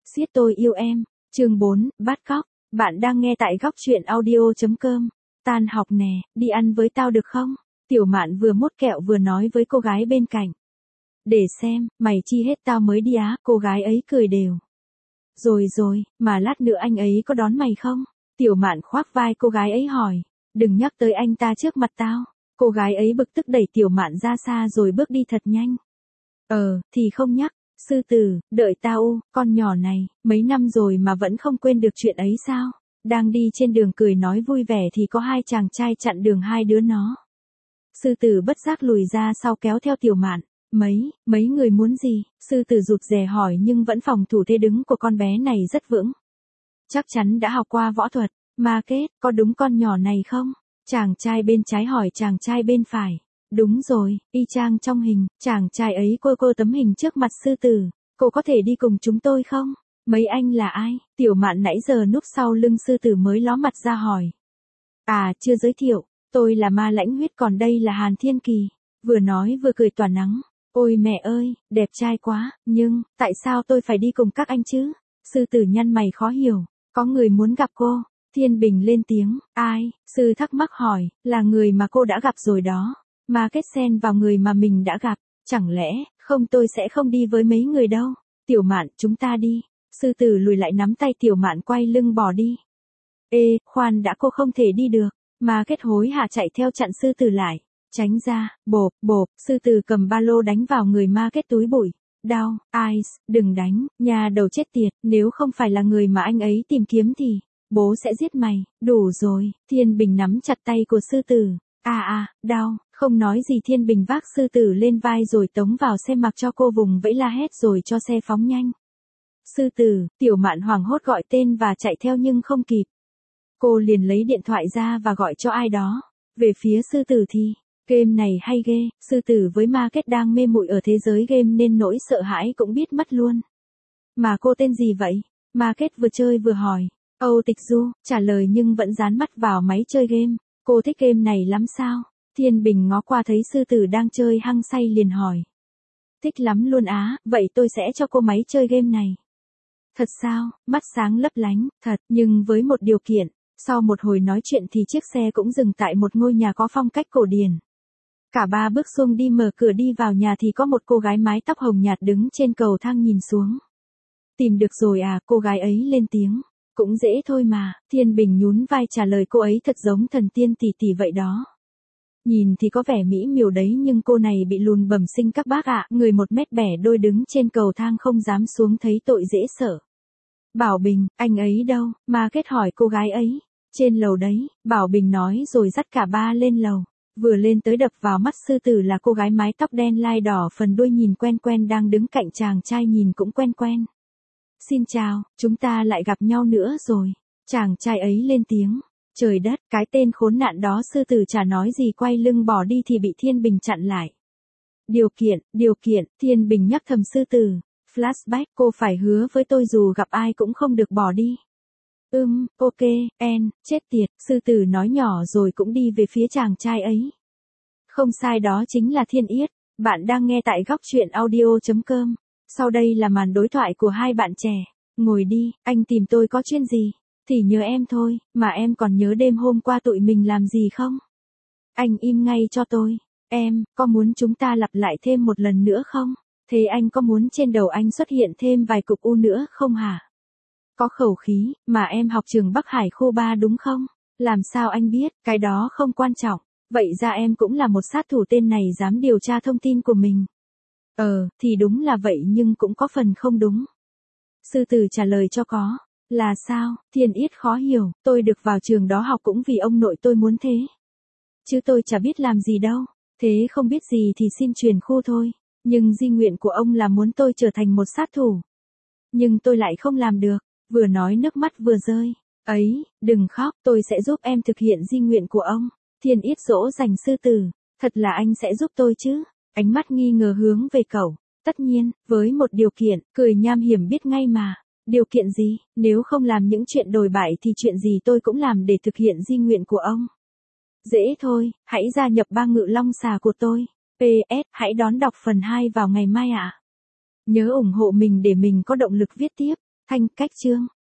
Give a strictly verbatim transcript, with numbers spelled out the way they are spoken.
Siết tôi yêu em, chương bốn, bắt cóc. Bạn đang nghe tại góc truyện audio chấm com. Tan học nè, đi ăn với tao được không? Tiểu Mạn vừa mốt kẹo vừa nói với cô gái bên cạnh. Để xem, mày chi hết tao mới đi á, cô gái ấy cười đều. Rồi rồi, mà lát nữa anh ấy có đón mày không? Tiểu Mạn khoác vai cô gái ấy hỏi. Đừng nhắc tới anh ta trước mặt tao. Cô gái ấy bực tức đẩy Tiểu Mạn ra xa rồi bước đi thật nhanh. Ờ, thì không nhắc. Sư tử, đợi tao u, con nhỏ này, mấy năm rồi mà vẫn không quên được chuyện ấy sao? Đang đi trên đường cười nói vui vẻ thì có hai chàng trai chặn đường hai đứa nó. Sư tử bất giác lùi ra sau kéo theo Tiểu Mạn. Mấy, mấy người muốn gì? Sư tử rụt rè hỏi nhưng vẫn phòng thủ thế đứng của con bé này rất vững. Chắc chắn đã học qua võ thuật. Mà kết, có đúng con nhỏ này không? Chàng trai bên trái hỏi chàng trai bên phải. Đúng rồi, y chang trong hình, chàng trai ấy cô cô tấm hình trước mặt sư tử. Cô có thể đi cùng chúng tôi không? Mấy anh là ai? Tiểu Mạn nãy giờ núp sau lưng sư tử mới ló mặt ra hỏi. À, chưa giới thiệu, tôi là Ma Lãnh Huyết còn đây là Hàn Thiên Kỳ. Vừa nói vừa cười tỏa nắng. Ôi mẹ ơi, đẹp trai quá, nhưng, tại sao tôi phải đi cùng các anh chứ? Sư tử nhăn mày khó hiểu, có người muốn gặp cô. Thiên Bình lên tiếng, ai? Sư thắc mắc hỏi, là người mà cô đã gặp rồi đó. Mà kết xen vào người mà mình đã gặp, chẳng lẽ, không tôi sẽ không đi với mấy người đâu. Tiểu Mạn, chúng ta đi. Sư tử lùi lại nắm tay Tiểu Mạn quay lưng bỏ đi. Ê, khoan đã cô không thể đi được. Mà kết hối hả chạy theo chặn sư tử lại. Tránh ra, bộp, bộp, sư tử cầm ba lô đánh vào người ma kết túi bụi. Đau, Ice, đừng đánh, nhà đầu chết tiệt, nếu không phải là người mà anh ấy tìm kiếm thì, bố sẽ giết mày, đủ rồi. Thiên Bình nắm chặt tay của sư tử. À à, đau, không nói gì Thiên Bình vác sư tử lên vai rồi tống vào xe mặc cho cô vùng vẫy la hét rồi cho xe phóng nhanh. Sư tử, Tiểu Mạn hoảng hốt gọi tên và chạy theo nhưng không kịp. Cô liền lấy điện thoại ra và gọi cho ai đó. Về phía sư tử thì, game này hay ghê, sư tử với ma kết đang mê muội ở thế giới game nên nỗi sợ hãi cũng biết mất luôn. Mà cô tên gì vậy? Ma kết vừa chơi vừa hỏi. Âu Tịch Du, trả lời nhưng vẫn dán mắt vào máy chơi game. Cô thích game này lắm sao? Thiên Bình ngó qua thấy sư tử đang chơi hăng say liền hỏi. Thích lắm luôn á, vậy tôi sẽ cho cô máy chơi game này. Thật sao? Mắt sáng lấp lánh, thật, nhưng với một điều kiện. Sau một hồi nói chuyện thì chiếc xe cũng dừng tại một ngôi nhà có phong cách cổ điển. Cả ba bước xuống đi mở cửa đi vào nhà thì có một cô gái mái tóc hồng nhạt đứng trên cầu thang nhìn xuống. Tìm được rồi à, cô gái ấy lên tiếng. Cũng dễ thôi mà, Thiên Bình nhún vai trả lời cô ấy thật giống thần tiên tỷ tỷ vậy đó. Nhìn thì có vẻ mỹ miều đấy nhưng cô này bị lùn bẩm sinh các bác ạ, người một mét bẻ đôi đứng trên cầu thang không dám xuống thấy tội dễ sợ. Bảo Bình, anh ấy đâu? Ma kết hỏi cô gái ấy. Trên lầu đấy, Bảo Bình nói rồi dắt cả ba lên lầu. Vừa lên tới đập vào mắt sư tử là cô gái mái tóc đen lai đỏ phần đuôi nhìn quen quen đang đứng cạnh chàng trai nhìn cũng quen quen. Xin chào, chúng ta lại gặp nhau nữa rồi. Chàng trai ấy lên tiếng. Trời đất, cái tên khốn nạn đó sư tử chả nói gì quay lưng bỏ đi thì bị Thiên Bình chặn lại. Điều kiện, điều kiện, Thiên Bình nhắc thầm sư tử. Flashback, cô phải hứa với tôi dù gặp ai cũng không được bỏ đi. Ừm, ok, en, chết tiệt, sư tử nói nhỏ rồi cũng đi về phía chàng trai ấy. Không sai đó chính là Thiên Yết. Bạn đang nghe tại góc truyện audio chấm com. Sau đây là màn đối thoại của hai bạn trẻ. Ngồi đi, anh tìm tôi có chuyện gì? Thì nhớ em thôi, mà em còn nhớ đêm hôm qua tụi mình làm gì không? Anh im ngay cho tôi. Em, có muốn chúng ta lặp lại thêm một lần nữa không? Thế anh có muốn trên đầu anh xuất hiện thêm vài cục u nữa không hả? Có khẩu khí, mà em học trường Bắc Hải khu ba đúng không? Làm sao anh biết, cái đó không quan trọng. Vậy ra em cũng là một sát thủ tên này dám điều tra thông tin của mình. Ờ, thì đúng là vậy nhưng cũng có phần không đúng. Sư tử trả lời cho có. Là sao? Thiên Yết khó hiểu, tôi được vào trường đó học cũng vì ông nội tôi muốn thế. Chứ tôi chả biết làm gì đâu. Thế không biết gì thì xin truyền khu thôi. Nhưng di nguyện của ông là muốn tôi trở thành một sát thủ. Nhưng tôi lại không làm được. Vừa nói nước mắt vừa rơi. Ấy, đừng khóc, tôi sẽ giúp em thực hiện di nguyện của ông. Thiên Yết dỗ dành sư tử. Thật là anh sẽ giúp tôi chứ? Ánh mắt nghi ngờ hướng về cậu. Tất nhiên, với một điều kiện, cười nham hiểm biết ngay mà. Điều kiện gì? Nếu không làm những chuyện đồi bại thì chuyện gì tôi cũng làm để thực hiện di nguyện của ông. Dễ thôi, hãy gia nhập ba ngự long xà của tôi. pê ét, hãy đón đọc phần hai vào ngày mai ạ. À. Nhớ ủng hộ mình để mình có động lực viết tiếp. Thanh cách chương.